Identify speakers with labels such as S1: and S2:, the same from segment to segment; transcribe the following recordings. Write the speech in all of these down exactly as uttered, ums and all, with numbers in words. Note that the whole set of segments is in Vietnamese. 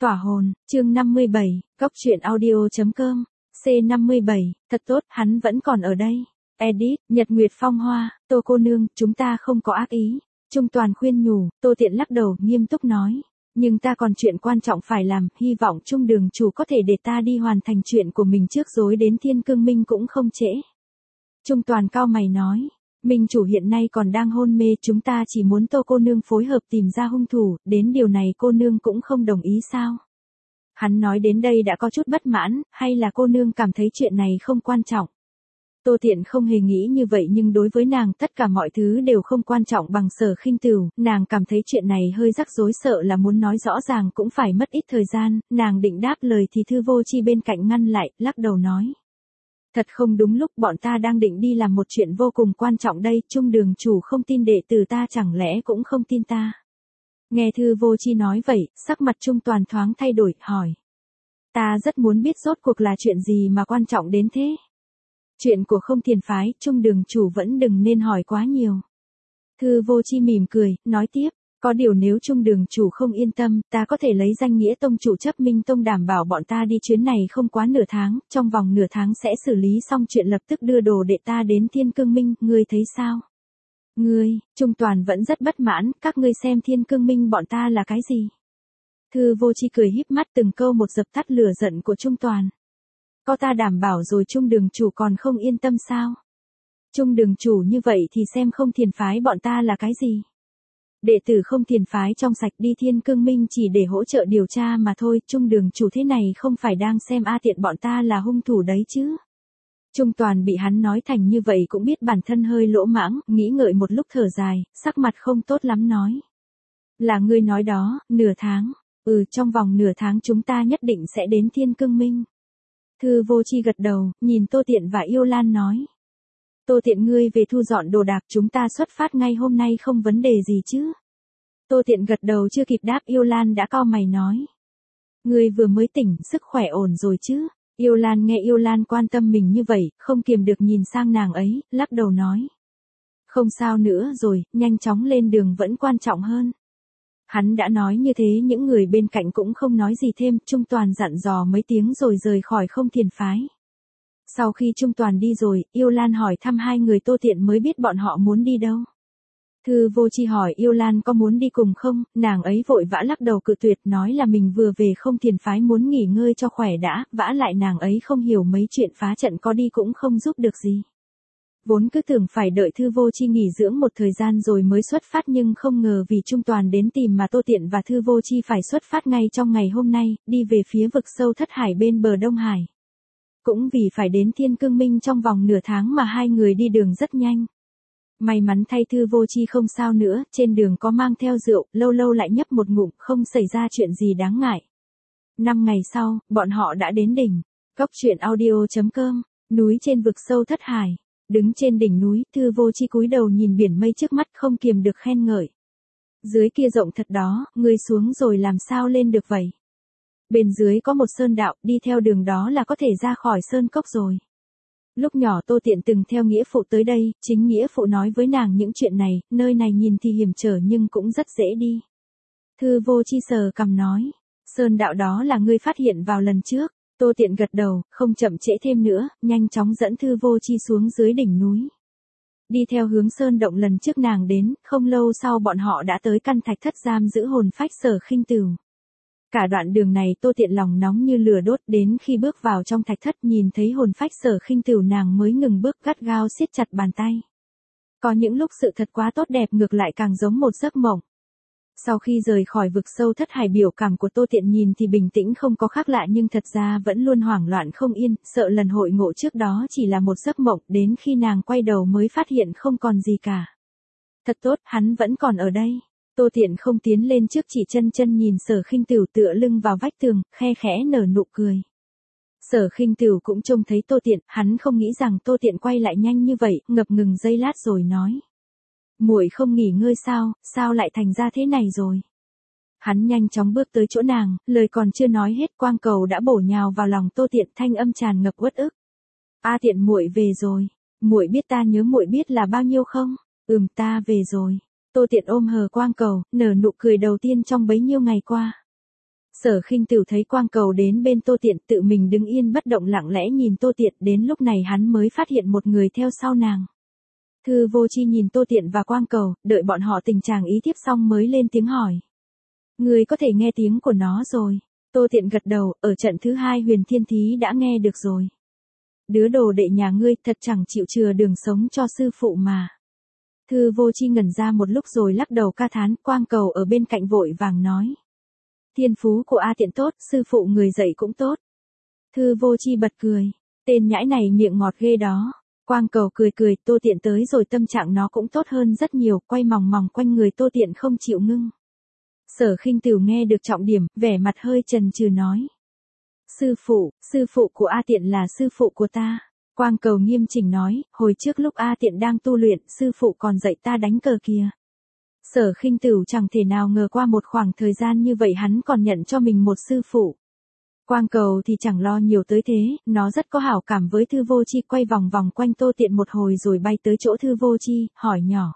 S1: Tỏa hồn, chương năm mươi bảy, Cốc truyện audio.com, C năm mươi bảy, thật tốt, hắn vẫn còn ở đây. Edit, Nhật Nguyệt Phong Hoa, Tô cô nương, chúng ta không có ác ý. Trung Toàn khuyên nhủ, Tô Tiện lắc đầu, nghiêm túc nói. Nhưng ta còn chuyện quan trọng phải làm, hy vọng Trung đường chủ có thể để ta đi hoàn thành chuyện của mình trước rồi đến Thiên Cương Minh cũng không trễ. Trung Toàn cau mày nói. Minh chủ hiện nay còn đang hôn mê, chúng ta chỉ muốn Tô cô nương phối hợp tìm ra hung thủ, đến điều này cô nương cũng không đồng ý sao? Hắn nói đến đây đã có chút bất mãn, hay là cô nương cảm thấy chuyện này không quan trọng? Tô Tiện không hề nghĩ như vậy, nhưng đối với nàng tất cả mọi thứ đều không quan trọng bằng Sở Khinh Tửu, nàng cảm thấy chuyện này hơi rắc rối, sợ là muốn nói rõ ràng cũng phải mất ít thời gian, nàng định đáp lời thì Thư Vô Chi bên cạnh ngăn lại, lắc đầu nói. Thật không đúng lúc, bọn ta đang định đi làm một chuyện vô cùng quan trọng đây, Trung đường chủ không tin đệ tử ta chẳng lẽ cũng không tin ta. Nghe Thư Vô Chi nói vậy, sắc mặt Trung Toàn thoáng thay đổi, hỏi. Ta rất muốn biết rốt cuộc là chuyện gì mà quan trọng đến thế. Chuyện của Không Thiền phái, Trung đường chủ vẫn đừng nên hỏi quá nhiều. Thư Vô Chi mỉm cười, nói tiếp. Có điều nếu Trung đường chủ không yên tâm, ta có thể lấy danh nghĩa tông chủ chấp Minh Tông đảm bảo bọn ta đi chuyến này không quá nửa tháng, trong vòng nửa tháng sẽ xử lý xong chuyện, lập tức đưa đồ đệ ta đến Thiên Cương Minh, ngươi thấy sao? Ngươi, Trung Toàn vẫn rất bất mãn, các ngươi xem Thiên Cương Minh bọn ta là cái gì? Thư Vô Chi cười híp mắt từng câu một dập tắt lửa giận của Trung Toàn. Có ta đảm bảo rồi Trung đường chủ còn không yên tâm sao? Trung đường chủ như vậy thì xem Không Thiền phái bọn ta là cái gì? Đệ tử Không Thiền phái trong sạch, đi Thiên Cương Minh chỉ để hỗ trợ điều tra mà thôi, Trung đường chủ thế này không phải đang xem A Tiện bọn ta là hung thủ đấy chứ. Trung Toàn bị hắn nói thành như vậy cũng biết bản thân hơi lỗ mãng, nghĩ ngợi một lúc thở dài, sắc mặt không tốt lắm nói. Là ngươi nói đó, nửa tháng, ừ trong vòng nửa tháng chúng ta nhất định sẽ đến Thiên Cương Minh. Thư Vô Chi gật đầu, nhìn Tô Tiện và Yêu Lan nói. Tô Tiện ngươi về thu dọn đồ đạc, chúng ta xuất phát ngay hôm nay không vấn đề gì chứ. Tô Tiện gật đầu, chưa kịp đáp Yêu Lan đã cau mày nói. Ngươi vừa mới tỉnh, sức khỏe ổn rồi chứ. Yêu Lan nghe Yêu Lan quan tâm mình như vậy, không kiềm được nhìn sang nàng ấy, lắc đầu nói. Không sao nữa rồi, nhanh chóng lên đường vẫn quan trọng hơn. Hắn đã nói như thế, những người bên cạnh cũng không nói gì thêm, Trung Toàn dặn dò mấy tiếng rồi rời khỏi Không Thiền phái. Sau khi Trung Toàn đi rồi, Yêu Lan hỏi thăm hai người Tô Tiện mới biết bọn họ muốn đi đâu. Thư Vô Chi hỏi Yêu Lan có muốn đi cùng không, nàng ấy vội vã lắc đầu cự tuyệt, nói là mình vừa về Không Thiền phái muốn nghỉ ngơi cho khỏe đã, vã lại nàng ấy không hiểu mấy chuyện phá trận, có đi cũng không giúp được gì. Vốn cứ tưởng phải đợi Thư Vô Chi nghỉ dưỡng một thời gian rồi mới xuất phát, nhưng không ngờ vì Trung Toàn đến tìm mà Tô Tiện và Thư Vô Chi phải xuất phát ngay trong ngày hôm nay, đi về phía vực sâu Thất Hải bên bờ Đông Hải. Cũng vì phải đến Thiên Cương Minh trong vòng nửa tháng mà hai người đi đường rất nhanh. May mắn thay Thư Vô Chi không sao nữa, trên đường có mang theo rượu, lâu lâu lại nhấp một ngụm, không xảy ra chuyện gì đáng ngại. Năm ngày sau, bọn họ đã đến đỉnh. Cốc truyện audio.com, núi trên vực sâu Thất Hải. Đứng trên đỉnh núi, Thư Vô Chi cúi đầu nhìn biển mây trước mắt không kiềm được khen ngợi. Dưới kia rộng thật đó, ngươi xuống rồi làm sao lên được vậy? Bên dưới có một sơn đạo, đi theo đường đó là có thể ra khỏi sơn cốc rồi. Lúc nhỏ Tô Tiện từng theo nghĩa phụ tới đây, chính nghĩa phụ nói với nàng những chuyện này, nơi này nhìn thì hiểm trở nhưng cũng rất dễ đi. Thư Vô Chi sờ cằm nói, sơn đạo đó là ngươi phát hiện vào lần trước. Tô Tiện gật đầu, không chậm trễ thêm nữa, nhanh chóng dẫn Thư Vô Chi xuống dưới đỉnh núi. Đi theo hướng sơn động lần trước nàng đến, không lâu sau bọn họ đã tới căn thạch thất giam giữ hồn phách Sở Khinh Tửu. Cả đoạn đường này Tô Tiện lòng nóng như lửa đốt, đến khi bước vào trong thạch thất nhìn thấy hồn phách Sở Khinh Tửu nàng mới ngừng bước, gắt gao siết chặt bàn tay. Có những lúc sự thật quá tốt đẹp ngược lại càng giống một giấc mộng. Sau khi rời khỏi vực sâu Thất Hải, biểu cảm của Tô Tiện nhìn thì bình tĩnh không có khác lạ, nhưng thật ra vẫn luôn hoảng loạn không yên, sợ lần hội ngộ trước đó chỉ là một giấc mộng, đến khi nàng quay đầu mới phát hiện không còn gì cả. Thật tốt, hắn vẫn còn ở đây. Tô Tiện không tiến lên trước, chỉ chân chân nhìn Sở Khinh Tửu tựa lưng vào vách tường, khe khẽ nở nụ cười. Sở Khinh Tửu cũng trông thấy Tô Tiện, hắn không nghĩ rằng Tô Tiện quay lại nhanh như vậy, ngập ngừng giây lát rồi nói. Muội không nghỉ ngơi sao, sao lại thành ra thế này rồi? Hắn nhanh chóng bước tới chỗ nàng, lời còn chưa nói hết quang cầu đã bổ nhào vào lòng Tô Tiện, thanh âm tràn ngập uất ức. A Tiện muội về rồi, muội biết ta nhớ muội biết là bao nhiêu không? Ừm, ta về rồi. Tô Tiện ôm hờ quang cầu, nở nụ cười đầu tiên trong bấy nhiêu ngày qua. Sở Khinh Tửu thấy Quang Cầu đến bên Tô Tiện, tự mình đứng yên bất động lặng lẽ nhìn Tô Tiện, đến lúc này hắn mới phát hiện một người theo sau nàng. Thư Vô Chi nhìn Tô Tiện và Quang Cầu, đợi bọn họ tình trạng ý tiếp xong mới lên tiếng hỏi. Người có thể nghe tiếng của nó rồi. Tô Tiện gật đầu, ở trận thứ hai Huyền Thiên Thí đã nghe được rồi. Đứa đồ đệ nhà ngươi thật chẳng chịu chừa đường sống cho sư phụ mà. Thư Vô Chi ngẩn ra một lúc rồi lắc đầu ca thán, Quang Cầu ở bên cạnh vội vàng nói. Thiên phú của A Tiện tốt, sư phụ người dạy cũng tốt. Thư Vô Chi bật cười. Tên nhãi này miệng ngọt ghê đó. Quang Cầu cười cười, Tô Tiện tới rồi tâm trạng nó cũng tốt hơn rất nhiều, quay mòng mòng quanh người Tô Tiện không chịu ngưng. Sở Khinh Tửu nghe được trọng điểm, vẻ mặt hơi chần chừ nói. Sư phụ, sư phụ của A Tiện là sư phụ của ta. Quang Cầu nghiêm chỉnh nói, hồi trước lúc A Tiện đang tu luyện, sư phụ còn dạy ta đánh cờ kìa. Sở Khinh Tửu chẳng thể nào ngờ qua một khoảng thời gian như vậy hắn còn nhận cho mình một sư phụ. Quang Cầu thì chẳng lo nhiều tới thế, nó rất có hảo cảm với Thư Vô Chi, quay vòng vòng quanh Tô Tiện một hồi rồi bay tới chỗ Thư Vô Chi, hỏi nhỏ.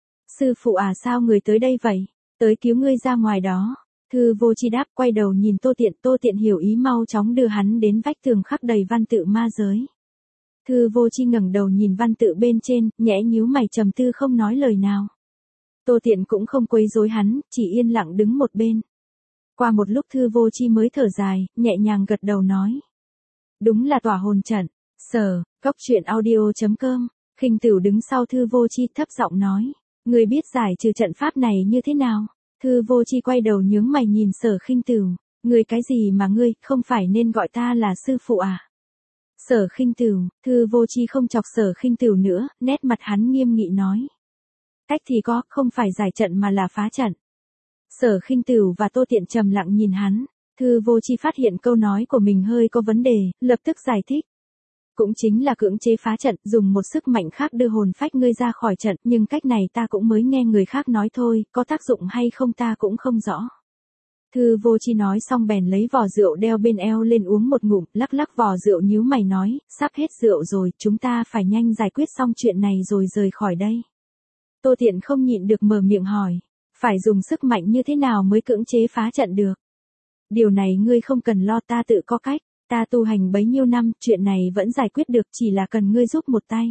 S1: Sư phụ à, sao người tới đây vậy? Tới cứu ngươi ra ngoài đó. Thư Vô Chi đáp, quay đầu nhìn Tô Tiện, Tô Tiện hiểu ý mau chóng đưa hắn đến vách tường khắc đầy văn tự ma giới. Thư Vô Chi ngẩng đầu nhìn văn tự bên trên, nhẽ nhíu mày trầm tư không nói lời nào. Tô Tiện cũng không quấy rối hắn, chỉ yên lặng đứng một bên. Qua một lúc Thư Vô Chi mới thở dài, nhẹ nhàng gật đầu nói. Đúng là tỏa hồn trận. Sở, cốc truyện audio chấm com. Khinh Tửu đứng sau Thư Vô Chi thấp giọng nói. Người biết giải trừ trận pháp này như thế nào? Thư Vô Chi quay đầu nhướng mày nhìn Sở Khinh Tửu. Người cái gì mà ngươi, không phải nên gọi ta là sư phụ à? Sở Khinh Tửu, Thư Vô Chi không chọc Sở Khinh Tửu nữa, nét mặt hắn nghiêm nghị nói. Cách thì có, không phải giải trận mà là phá trận. Sở Khinh Tửu và Tô Tiện trầm lặng nhìn hắn. Thư Vô Chi phát hiện câu nói của mình hơi có vấn đề, lập tức giải thích. Cũng chính là cưỡng chế phá trận, dùng một sức mạnh khác đưa hồn phách ngươi ra khỏi trận, nhưng cách này ta cũng mới nghe người khác nói thôi, có tác dụng hay không ta cũng không rõ. Thư Vô Chi nói xong bèn lấy vò rượu đeo bên eo lên uống một ngụm, lắc lắc vò rượu nhíu mày nói, sắp hết rượu rồi, chúng ta phải nhanh giải quyết xong chuyện này rồi rời khỏi đây. Tô Tiện không nhịn được mở miệng hỏi, phải dùng sức mạnh như thế nào mới cưỡng chế phá trận được? Điều này ngươi không cần lo, ta tự có cách, ta tu hành bấy nhiêu năm, chuyện này vẫn giải quyết được, chỉ là cần ngươi giúp một tay.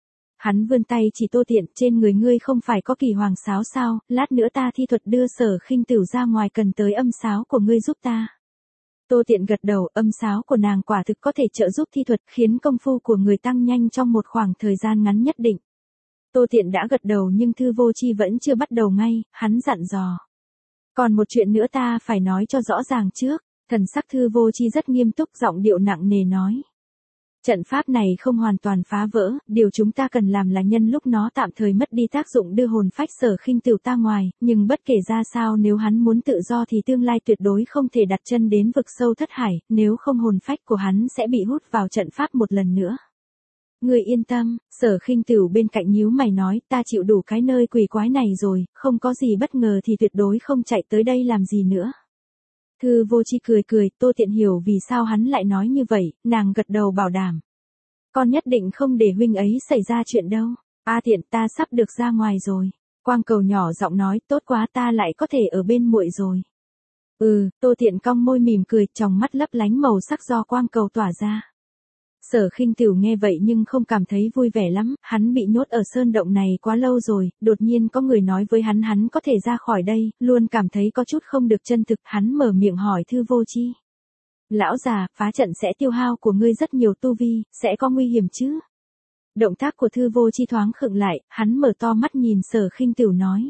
S1: Hắn vươn tay chỉ Tô Tiện, trên người ngươi không phải có kỳ hoàng sáo sao, lát nữa ta thi thuật đưa Sở Khinh Tửu ra ngoài cần tới âm sáo của ngươi giúp ta. Tô Tiện gật đầu, âm sáo của nàng quả thực có thể trợ giúp thi thuật, khiến công phu của người tăng nhanh trong một khoảng thời gian ngắn nhất định. Tô Tiện đã gật đầu nhưng Thư Vô Chi vẫn chưa bắt đầu ngay, hắn dặn dò. Còn một chuyện nữa ta phải nói cho rõ ràng trước, thần sắc Thư Vô Chi rất nghiêm túc, giọng điệu nặng nề nói. Trận pháp này không hoàn toàn phá vỡ, điều chúng ta cần làm là nhân lúc nó tạm thời mất đi tác dụng đưa hồn phách Sở Khinh Tửu ta ngoài, nhưng bất kể ra sao nếu hắn muốn tự do thì tương lai tuyệt đối không thể đặt chân đến vực sâu thất hải, nếu không hồn phách của hắn sẽ bị hút vào trận pháp một lần nữa. Người yên tâm, Sở Khinh Tửu bên cạnh nhíu mày nói, ta chịu đủ cái nơi quỷ quái này rồi, không có gì bất ngờ thì tuyệt đối không chạy tới đây làm gì nữa. Thư Vô Chi cười cười, Tô Tiện hiểu vì sao hắn lại nói như vậy, nàng gật đầu bảo đảm. Con nhất định không để huynh ấy xảy ra chuyện đâu. A Tiện, ta sắp được ra ngoài rồi. Quang Cầu nhỏ giọng nói, tốt quá, ta lại có thể ở bên muội rồi. Ừ, Tô Tiện cong môi mỉm cười, trong mắt lấp lánh màu sắc do Quang Cầu tỏa ra. Sở Khinh Tửu nghe vậy nhưng không cảm thấy vui vẻ lắm, hắn bị nhốt ở sơn động này quá lâu rồi, đột nhiên có người nói với hắn hắn có thể ra khỏi đây, luôn cảm thấy có chút không được chân thực, hắn mở miệng hỏi Thư Vô Chi. Lão già, phá trận sẽ tiêu hao của ngươi rất nhiều tu vi, sẽ có nguy hiểm chứ? Động tác của Thư Vô Chi thoáng khựng lại, hắn mở to mắt nhìn Sở Khinh Tửu nói.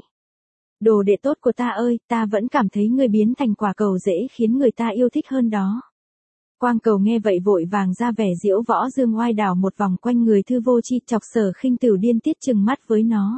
S1: Đồ đệ tốt của ta ơi, ta vẫn cảm thấy ngươi biến thành quả cầu dễ khiến người ta yêu thích hơn đó. Quang Cầu nghe vậy vội vàng ra vẻ diễu võ dương oai đảo một vòng quanh người Thư Vô Chi, chọc Sở Khinh Tửu điên tiết trừng mắt với nó.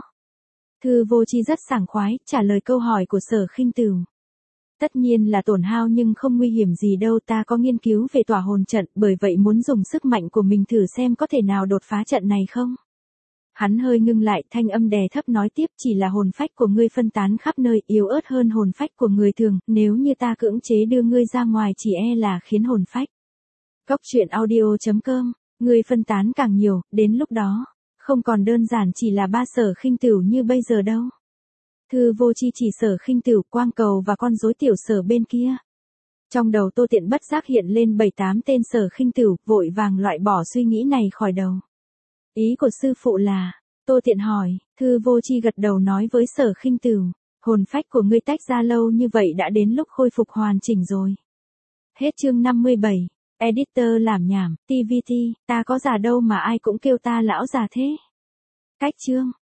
S1: Thư Vô Chi rất sảng khoái, trả lời câu hỏi của Sở Khinh Tửu. Tất nhiên là tổn hao nhưng không nguy hiểm gì đâu, ta có nghiên cứu về tỏa hồn trận, bởi vậy muốn dùng sức mạnh của mình thử xem có thể nào đột phá trận này không. Hắn hơi ngưng lại, thanh âm đè thấp nói tiếp, chỉ là hồn phách của ngươi phân tán khắp nơi, yếu ớt hơn hồn phách của người thường, nếu như ta cưỡng chế đưa ngươi ra ngoài chỉ e là khiến hồn phách. Cốc truyện audio chấm com, ngươi phân tán càng nhiều, đến lúc đó, không còn đơn giản chỉ là ba Sở Khinh Tửu như bây giờ đâu. Thư Vô Chi chỉ Sở Khinh Tửu, Quang Cầu và con rối tiểu Sở bên kia. Trong đầu Tô Tiện bất giác hiện lên bảy tám tên Sở Khinh Tửu, vội vàng loại bỏ suy nghĩ này khỏi đầu. Ý của sư phụ là, Tô Tiện hỏi, Thư Vô Chi gật đầu nói với Sở Khinh Tửu, hồn phách của ngươi tách ra lâu như vậy đã đến lúc khôi phục hoàn chỉnh rồi. Hết chương năm mươi bảy, editor làm nhảm, tê vê tê, ta có già đâu mà ai cũng kêu ta lão già thế. Cách chương.